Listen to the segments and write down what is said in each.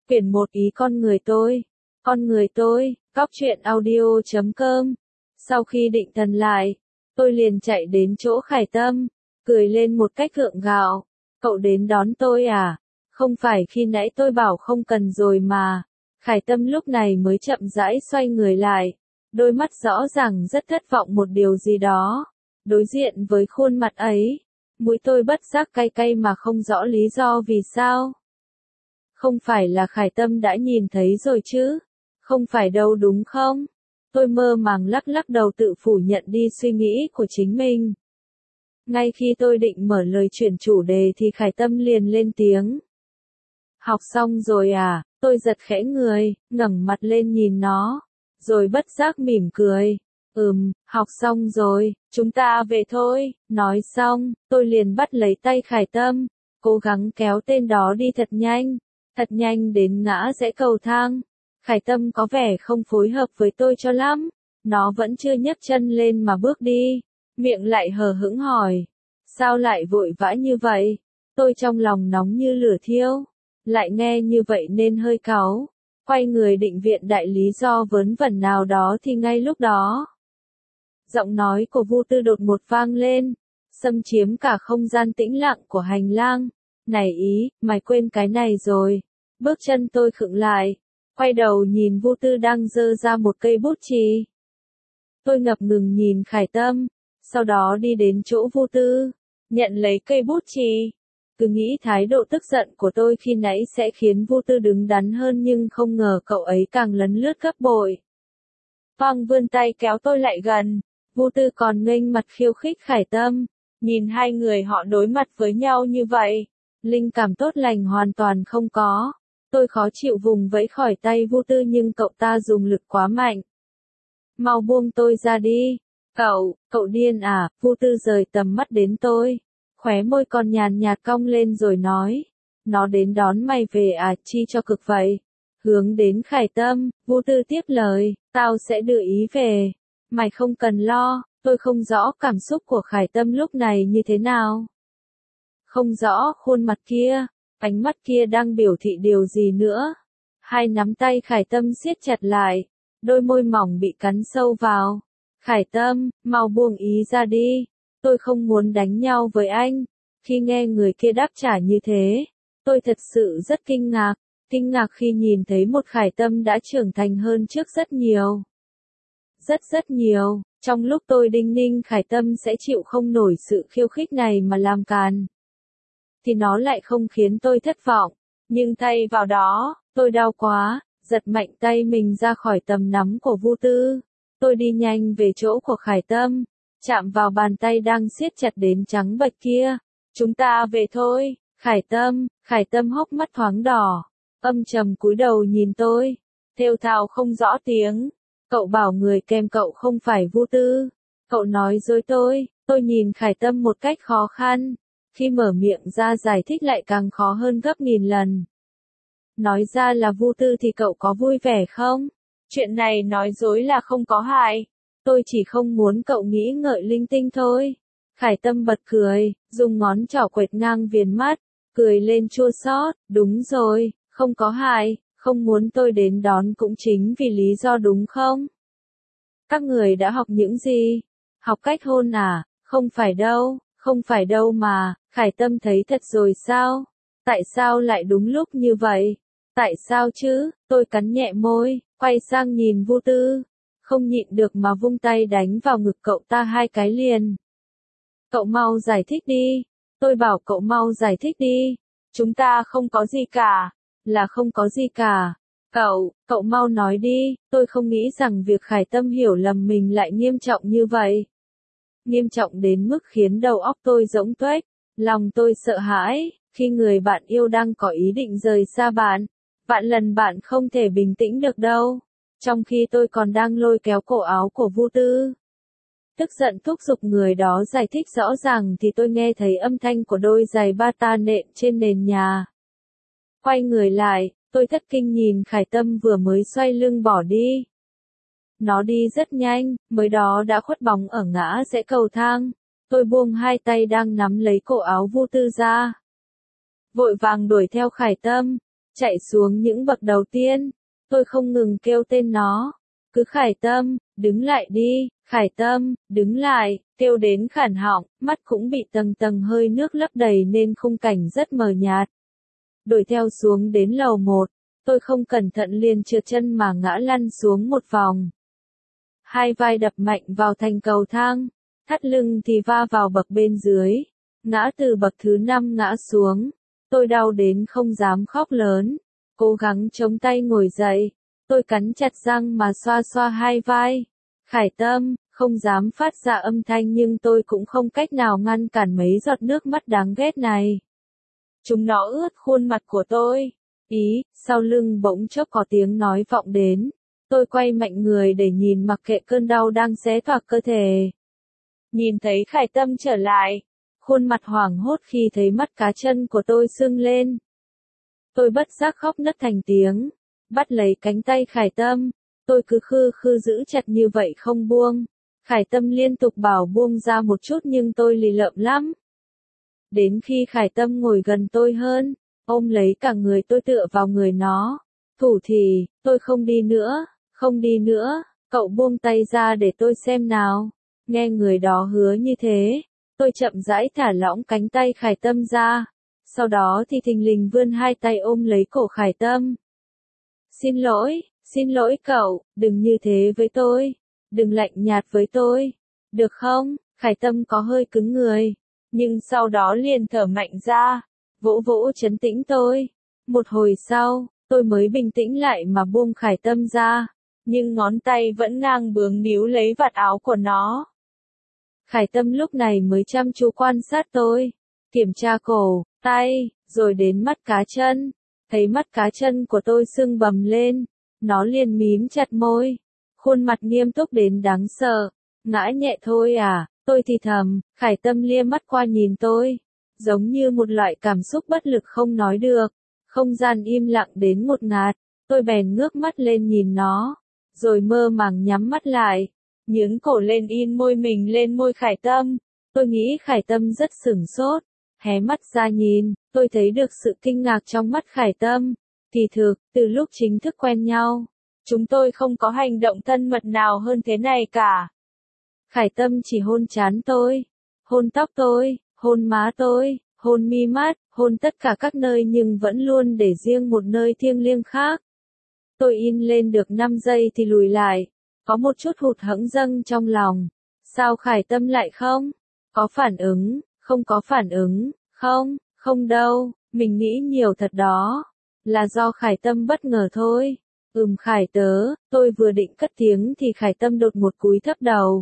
Quyển 1 Ý con người tôi. Con người tôi, Cóc truyện audio.com. Sau khi định thần lại, tôi liền chạy đến chỗ Khải Tâm, cười lên một cách gượng gạo. Cậu đến đón tôi à? Không phải khi nãy tôi bảo không cần rồi mà. Khải Tâm lúc này mới chậm rãi xoay người lại, đôi mắt rõ ràng rất thất vọng một điều gì đó. Đối diện với khuôn mặt ấy, mũi tôi bất giác cay cay mà không rõ lý do vì sao. Không phải là Khải Tâm đã nhìn thấy rồi chứ? Không phải đâu đúng không? Tôi mơ màng lắc lắc đầu tự phủ nhận đi suy nghĩ của chính mình. Ngay khi tôi định mở lời chuyển chủ đề thì Khải Tâm liền lên tiếng. Học xong rồi à? Tôi giật khẽ người, ngẩng mặt lên nhìn nó, rồi bất giác mỉm cười. Học xong rồi, chúng ta về thôi. Nói xong, tôi liền bắt lấy tay Khải Tâm, cố gắng kéo tên đó đi thật nhanh đến ngã rẽ cầu thang. Khải Tâm có vẻ không phối hợp với tôi cho lắm, nó vẫn chưa nhấc chân lên mà bước đi, miệng lại hờ hững hỏi, sao lại vội vã như vậy? Tôi trong lòng nóng như lửa thiêu, lại nghe như vậy nên hơi cáu, quay người định viện đại lý do vớ vẩn nào đó thì ngay lúc đó, giọng nói của Vu Tư đột ngột vang lên, xâm chiếm cả không gian tĩnh lặng của hành lang. Này Ý, mày quên cái này rồi. Bước chân tôi khựng lại, quay đầu nhìn Vu Tư đang giơ ra một cây bút chì. Tôi ngập ngừng nhìn Khải Tâm, sau đó đi đến chỗ Vu Tư, nhận lấy cây bút chì. Cứ nghĩ thái độ tức giận của tôi khi nãy sẽ khiến Vu Tư đứng đắn hơn nhưng không ngờ cậu ấy càng lấn lướt gấp bội. Phong vươn tay kéo tôi lại gần, Vu Tư còn nghênh mặt khiêu khích Khải Tâm, nhìn hai người họ đối mặt với nhau như vậy, linh cảm tốt lành hoàn toàn không có. Tôi khó chịu vùng vẫy khỏi tay Vu Tư nhưng cậu ta dùng lực quá mạnh. Mau buông tôi ra đi. Cậu điên à? Vu Tư rời tầm mắt đến tôi, khóe môi còn nhàn nhạt cong lên rồi nói. Nó đến đón mày về à? Chi cho cực vậy? Hướng đến Khải Tâm, Vu Tư tiếp lời, tao sẽ đưa Ý về. Mày không cần lo, tôi không rõ cảm xúc của Khải Tâm lúc này như thế nào. Không rõ khuôn mặt kia, ánh mắt kia đang biểu thị điều gì nữa. Hai nắm tay Khải Tâm siết chặt lại, đôi môi mỏng bị cắn sâu vào. Khải Tâm, mau buông Ý ra đi, tôi không muốn đánh nhau với anh. Khi nghe người kia đáp trả như thế, tôi thật sự rất kinh ngạc khi nhìn thấy một Khải Tâm đã trưởng thành hơn trước rất nhiều. Rất nhiều, trong lúc tôi đinh ninh Khải Tâm sẽ chịu không nổi sự khiêu khích này mà làm càn, thì nó lại không khiến tôi thất vọng, nhưng thay vào đó, tôi đau quá, giật mạnh tay mình ra khỏi tầm nắm của Vu Tư. Tôi đi nhanh về chỗ của Khải Tâm, chạm vào bàn tay đang siết chặt đến trắng bệch kia. Chúng ta về thôi. Khải Tâm hốc mắt thoáng đỏ, âm trầm cúi đầu nhìn tôi, thều thào không rõ tiếng. Cậu bảo người kèm cậu không phải Vu Tư. Cậu nói dối tôi nhìn Khải Tâm một cách khó khăn. Khi mở miệng ra giải thích lại càng khó hơn gấp nghìn lần. Nói ra là Vu Tư thì cậu có vui vẻ không? Chuyện này nói dối là không có hại. Tôi chỉ không muốn cậu nghĩ ngợi linh tinh thôi. Khải Tâm bật cười, dùng ngón trỏ quệt ngang viền mắt, cười lên chua xót. Đúng rồi, không có hại, không muốn tôi đến đón cũng chính vì lý do đúng không? Các người đã học những gì? Học cách hôn à? Không phải đâu mà. Khải Tâm thấy thật rồi sao? Tại sao lại đúng lúc như vậy? Tại sao chứ? Tôi cắn nhẹ môi, quay sang nhìn Vu Tư, không nhịn được mà vung tay đánh vào ngực cậu ta hai cái liền. Cậu mau giải thích đi. Tôi bảo cậu mau giải thích đi. Chúng ta không có gì cả. Là không có gì cả. Cậu mau nói đi. Tôi không nghĩ rằng việc Khải Tâm hiểu lầm mình lại nghiêm trọng như vậy. Nghiêm trọng đến mức khiến đầu óc tôi rỗng tuếch. Lòng tôi sợ hãi, khi người bạn yêu đang có ý định rời xa bạn. Vạn lần bạn không thể bình tĩnh được đâu. Trong khi tôi còn đang lôi kéo cổ áo của Vu Tư, tức giận thúc giục người đó giải thích rõ ràng thì tôi nghe thấy âm thanh của đôi giày bata nện trên nền nhà. Quay người lại, tôi thất kinh nhìn Khải Tâm vừa mới xoay lưng bỏ đi. Nó đi rất nhanh, mới đó đã khuất bóng ở ngã rẽ cầu thang. Tôi buông hai tay đang nắm lấy cổ áo Vu Tư ra, vội vàng đuổi theo Khải Tâm. Chạy xuống những bậc đầu tiên, tôi không ngừng kêu tên nó. Cứ Khải Tâm, đứng lại đi, Khải Tâm, đứng lại, kêu đến khản họng, mắt cũng bị tầng tầng hơi nước lấp đầy nên khung cảnh rất mờ nhạt. Đuổi theo xuống đến lầu 1, tôi không cẩn thận liền trượt chân mà ngã lăn xuống một vòng. Hai vai đập mạnh vào thành cầu thang, thắt lưng thì va vào bậc bên dưới, ngã từ bậc thứ 5 ngã xuống. Tôi đau đến không dám khóc lớn, cố gắng chống tay ngồi dậy, tôi cắn chặt răng mà xoa xoa hai vai. Khải Tâm, không dám phát ra âm thanh nhưng tôi cũng không cách nào ngăn cản mấy giọt nước mắt đáng ghét này. Chúng nó ướt khuôn mặt của tôi. Ý, sau lưng bỗng chốc có tiếng nói vọng đến. Tôi quay mạnh người để nhìn mặc kệ cơn đau đang xé toạc cơ thể. Nhìn thấy Khải Tâm trở lại, khuôn mặt hoảng hốt khi thấy mắt cá chân của tôi sưng lên. Tôi bất giác khóc nấc thành tiếng, bắt lấy cánh tay Khải Tâm, tôi cứ khư khư giữ chặt như vậy không buông. Khải Tâm liên tục bảo buông ra một chút nhưng tôi lì lợm lắm. Đến khi Khải Tâm ngồi gần tôi hơn, ôm lấy cả người tôi tựa vào người nó. Thủ thì, tôi không đi nữa, không đi nữa, cậu buông tay ra để tôi xem nào. Nghe người đó hứa như thế, tôi chậm rãi thả lỏng cánh tay Khải Tâm ra. Sau đó thì thình lình vươn hai tay ôm lấy cổ Khải Tâm. Xin lỗi cậu, đừng như thế với tôi, đừng lạnh nhạt với tôi, được không? Khải Tâm có hơi cứng người, nhưng sau đó liền thở mạnh ra, vỗ vỗ trấn tĩnh tôi. Một hồi sau, tôi mới bình tĩnh lại mà buông Khải Tâm ra, nhưng ngón tay vẫn ngang bướng níu lấy vạt áo của nó. Khải Tâm lúc này mới chăm chú quan sát tôi, kiểm tra cổ, tay, rồi đến mắt cá chân. Thấy mắt cá chân của tôi sưng bầm lên, nó liền mím chặt môi, khuôn mặt nghiêm túc đến đáng sợ. Ngã nhẹ thôi à, tôi thì thầm. Khải Tâm lia mắt qua nhìn tôi, giống như một loại cảm xúc bất lực không nói được. Không gian im lặng đến ngột ngạt, tôi bèn ngước mắt lên nhìn nó, rồi mơ màng nhắm mắt lại, nhướng cổ lên in môi mình lên môi Khải Tâm. Tôi nghĩ Khải Tâm rất sửng sốt, hé mắt ra nhìn, tôi thấy được sự kinh ngạc trong mắt Khải Tâm. Kỳ thực, từ lúc chính thức quen nhau, chúng tôi không có hành động thân mật nào hơn thế này cả. Khải Tâm chỉ hôn trán tôi, hôn tóc tôi, hôn má tôi, hôn mi mắt, hôn tất cả các nơi nhưng vẫn luôn để riêng một nơi thiêng liêng khác. Tôi in lên được 5 giây thì lùi lại, có một chút hụt hẫng dâng trong lòng. Sao Khải Tâm lại không? Có phản ứng, không có phản ứng, không đâu, mình nghĩ nhiều thật đó. Là do Khải Tâm bất ngờ thôi. Khải tớ, tôi vừa định cất tiếng thì Khải Tâm đột một cúi thấp đầu.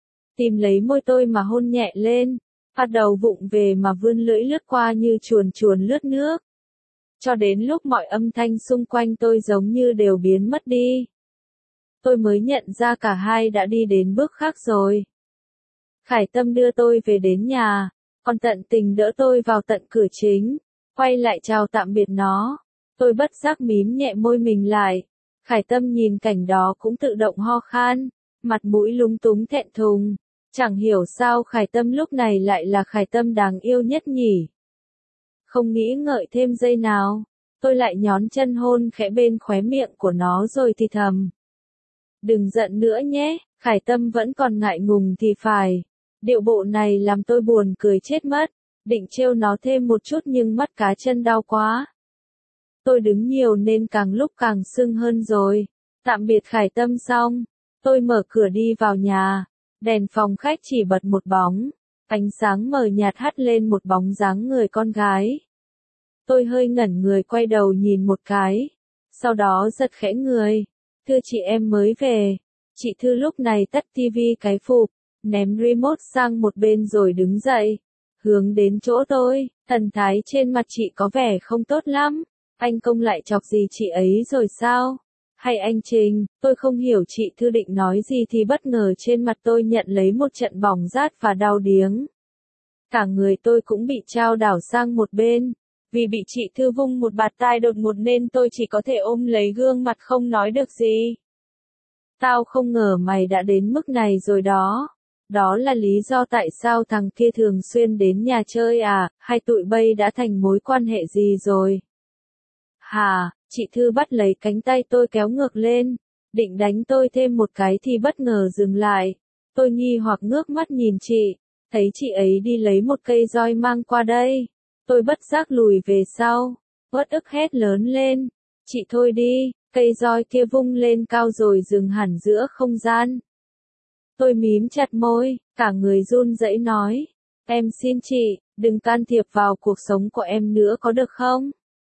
Tìm lấy môi tôi mà hôn nhẹ lên, bắt đầu vụng về mà vươn lưỡi lướt qua như chuồn chuồn lướt nước. Cho đến lúc mọi âm thanh xung quanh tôi giống như đều biến mất đi. Tôi mới nhận ra cả hai đã đi đến bước khác rồi. Khải Tâm đưa tôi về đến nhà, còn tận tình đỡ tôi vào tận cửa chính, quay lại chào tạm biệt nó. Tôi bất giác mím nhẹ môi mình lại. Khải Tâm nhìn cảnh đó cũng tự động ho khan, mặt mũi lúng túng thẹn thùng. Chẳng hiểu sao Khải Tâm lúc này lại là Khải Tâm đáng yêu nhất nhỉ. Không nghĩ ngợi thêm giây nào, tôi lại nhón chân hôn khẽ bên khóe miệng của nó rồi thì thầm. Đừng giận nữa nhé, Khải Tâm vẫn còn ngại ngùng thì phải. Điệu bộ này làm tôi buồn cười chết mất, định trêu nó thêm một chút nhưng mắt cá chân đau quá. Tôi đứng nhiều nên càng lúc càng sưng hơn rồi. Tạm biệt Khải Tâm xong, tôi mở cửa đi vào nhà, đèn phòng khách chỉ bật một bóng, ánh sáng mờ nhạt hắt lên một bóng dáng người con gái. Tôi hơi ngẩn người quay đầu nhìn một cái, sau đó giật khẽ người. Thưa chị em mới về. Chị Thư lúc này tắt tivi cái phụp, ném remote sang một bên rồi đứng dậy, hướng đến chỗ tôi. Thần thái trên mặt chị có vẻ không tốt lắm. Anh Công lại chọc gì chị ấy rồi sao? Hay anh Trình? Tôi không hiểu chị Thư định nói gì thì bất ngờ trên mặt tôi nhận lấy một trận bỏng rát và đau điếng. Cả người tôi cũng bị chao đảo sang một bên. Vì bị chị Thư vung một bạt tai đột ngột nên tôi chỉ có thể ôm lấy gương mặt không nói được gì. Tao không ngờ mày đã đến mức này rồi đó. Đó là lý do tại sao thằng kia thường xuyên đến nhà chơi à, hay tụi bay đã thành mối quan hệ gì rồi? Hà, chị Thư bắt lấy cánh tay tôi kéo ngược lên, định đánh tôi thêm một cái thì bất ngờ dừng lại. Tôi nghi hoặc ngước mắt nhìn chị, thấy chị ấy đi lấy một cây roi mang qua đây. Tôi bất giác lùi về sau, uất ức hét lớn lên. Chị thôi đi, cây roi kia vung lên cao rồi dừng hẳn giữa không gian. Tôi mím chặt môi, cả người run rẩy nói. Em xin chị, đừng can thiệp vào cuộc sống của em nữa có được không?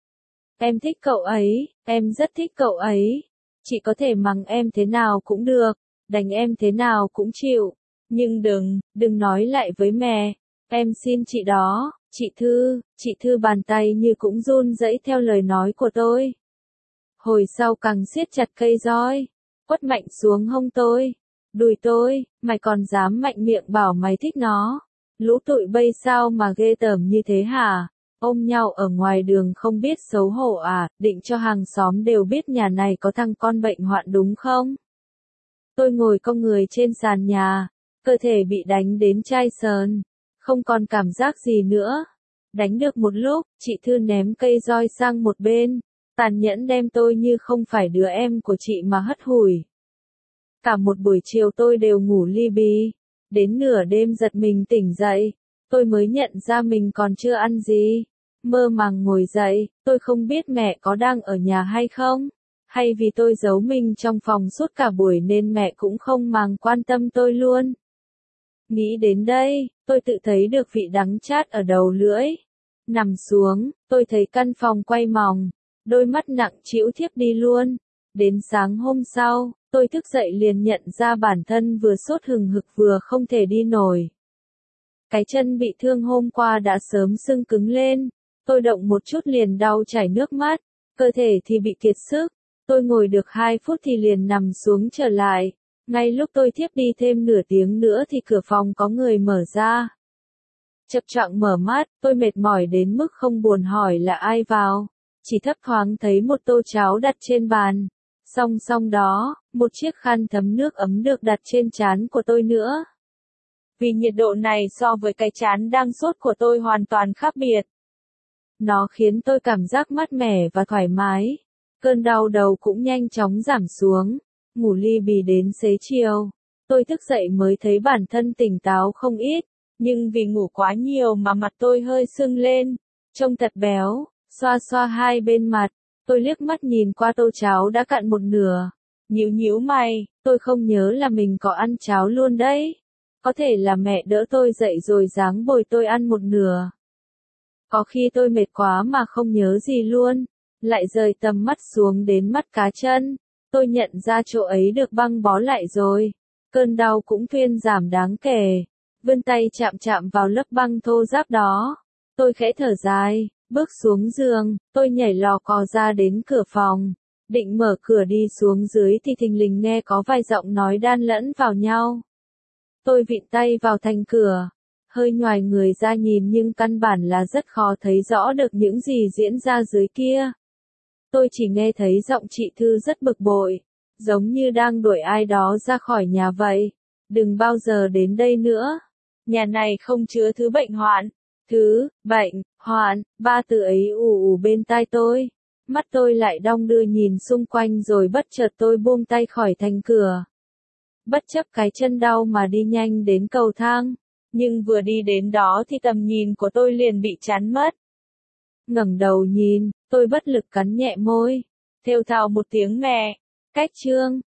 Em thích cậu ấy, em rất thích cậu ấy. Chị có thể mắng em thế nào cũng được, đánh em thế nào cũng chịu. Nhưng đừng nói lại với mẹ. Em xin chị đó, chị Thư bàn tay như cũng run rẩy theo lời nói của tôi. Hồi sau càng siết chặt cây roi, quất mạnh xuống hông tôi, đùi tôi, mày còn dám mạnh miệng bảo mày thích nó. Lũ tụi bây sao mà ghê tởm như thế hả? Ôm nhau ở ngoài đường không biết xấu hổ à, định cho hàng xóm đều biết nhà này có thằng con bệnh hoạn đúng không? Tôi ngồi cong người trên sàn nhà, cơ thể bị đánh đến chai sờn, không còn cảm giác gì nữa. Đánh được một lúc, chị Thư ném cây roi sang một bên, tàn nhẫn đem tôi như không phải đứa em của chị mà hất hủi. Cả một buổi chiều tôi đều ngủ li bì, đến nửa đêm giật mình tỉnh dậy, tôi mới nhận ra mình còn chưa ăn gì. Mơ màng ngồi dậy, tôi không biết mẹ có đang ở nhà hay không, hay vì tôi giấu mình trong phòng suốt cả buổi nên mẹ cũng không màng quan tâm tôi luôn. Nghĩ đến đây, tôi tự thấy được vị đắng chát ở đầu lưỡi. Nằm xuống, tôi thấy căn phòng quay mòng, đôi mắt nặng trĩu thiếp đi luôn. Đến sáng hôm sau, tôi thức dậy liền nhận ra bản thân vừa sốt hừng hực vừa không thể đi nổi. Cái chân bị thương hôm qua đã sớm sưng cứng lên, tôi động một chút liền đau chảy nước mắt, cơ thể thì bị kiệt sức. Tôi ngồi được 2 phút thì liền nằm xuống trở lại. Ngay lúc tôi thiếp đi thêm nửa tiếng nữa thì cửa phòng có người mở ra. Chập choạng mở mắt, tôi mệt mỏi đến mức không buồn hỏi là ai vào. Chỉ thấp thoáng thấy một tô cháo đặt trên bàn. Song song đó, một chiếc khăn thấm nước ấm được đặt trên trán của tôi nữa. Vì nhiệt độ này so với cái trán đang sốt của tôi hoàn toàn khác biệt. Nó khiến tôi cảm giác mát mẻ và thoải mái. Cơn đau đầu cũng nhanh chóng giảm xuống. Ngủ li bì đến xế chiều. Tôi thức dậy mới thấy bản thân tỉnh táo không ít. Nhưng vì ngủ quá nhiều mà mặt tôi hơi sưng lên. Trông thật béo. Xoa xoa hai bên mặt. Tôi liếc mắt nhìn qua tô cháo đã cạn một nửa. Nhíu mày, tôi không nhớ là mình có ăn cháo luôn đấy. Có thể là mẹ đỡ tôi dậy rồi giáng bồi tôi ăn một nửa. Có khi tôi mệt quá mà không nhớ gì luôn. Lại rời tầm mắt xuống đến mắt cá chân. Tôi nhận ra chỗ ấy được băng bó lại rồi. Cơn đau cũng thuyên giảm đáng kể. Vươn tay chạm vào lớp băng thô ráp đó. Tôi khẽ thở dài, bước xuống giường, tôi nhảy lò cò ra đến cửa phòng. Định mở cửa đi xuống dưới thì thình lình nghe có vài giọng nói đan lẫn vào nhau. Tôi vịn tay vào thành cửa, hơi nhoài người ra nhìn nhưng căn bản là rất khó thấy rõ được những gì diễn ra dưới kia. Tôi chỉ nghe thấy giọng chị Thư rất bực bội, giống như đang đuổi ai đó ra khỏi nhà vậy. Đừng bao giờ đến đây nữa. Nhà này không chứa thứ bệnh hoạn. Bệnh, hoạn, ba từ ấy ù bên tai tôi. Mắt tôi lại đong đưa nhìn xung quanh rồi bất chợt tôi buông tay khỏi thành cửa. Bất chấp cái chân đau mà đi nhanh đến cầu thang. Nhưng vừa đi đến đó thì tầm nhìn của tôi liền bị chắn mất. Ngẩng đầu nhìn, tôi bất lực cắn nhẹ môi. Thều thào một tiếng mẹ. Cách chương.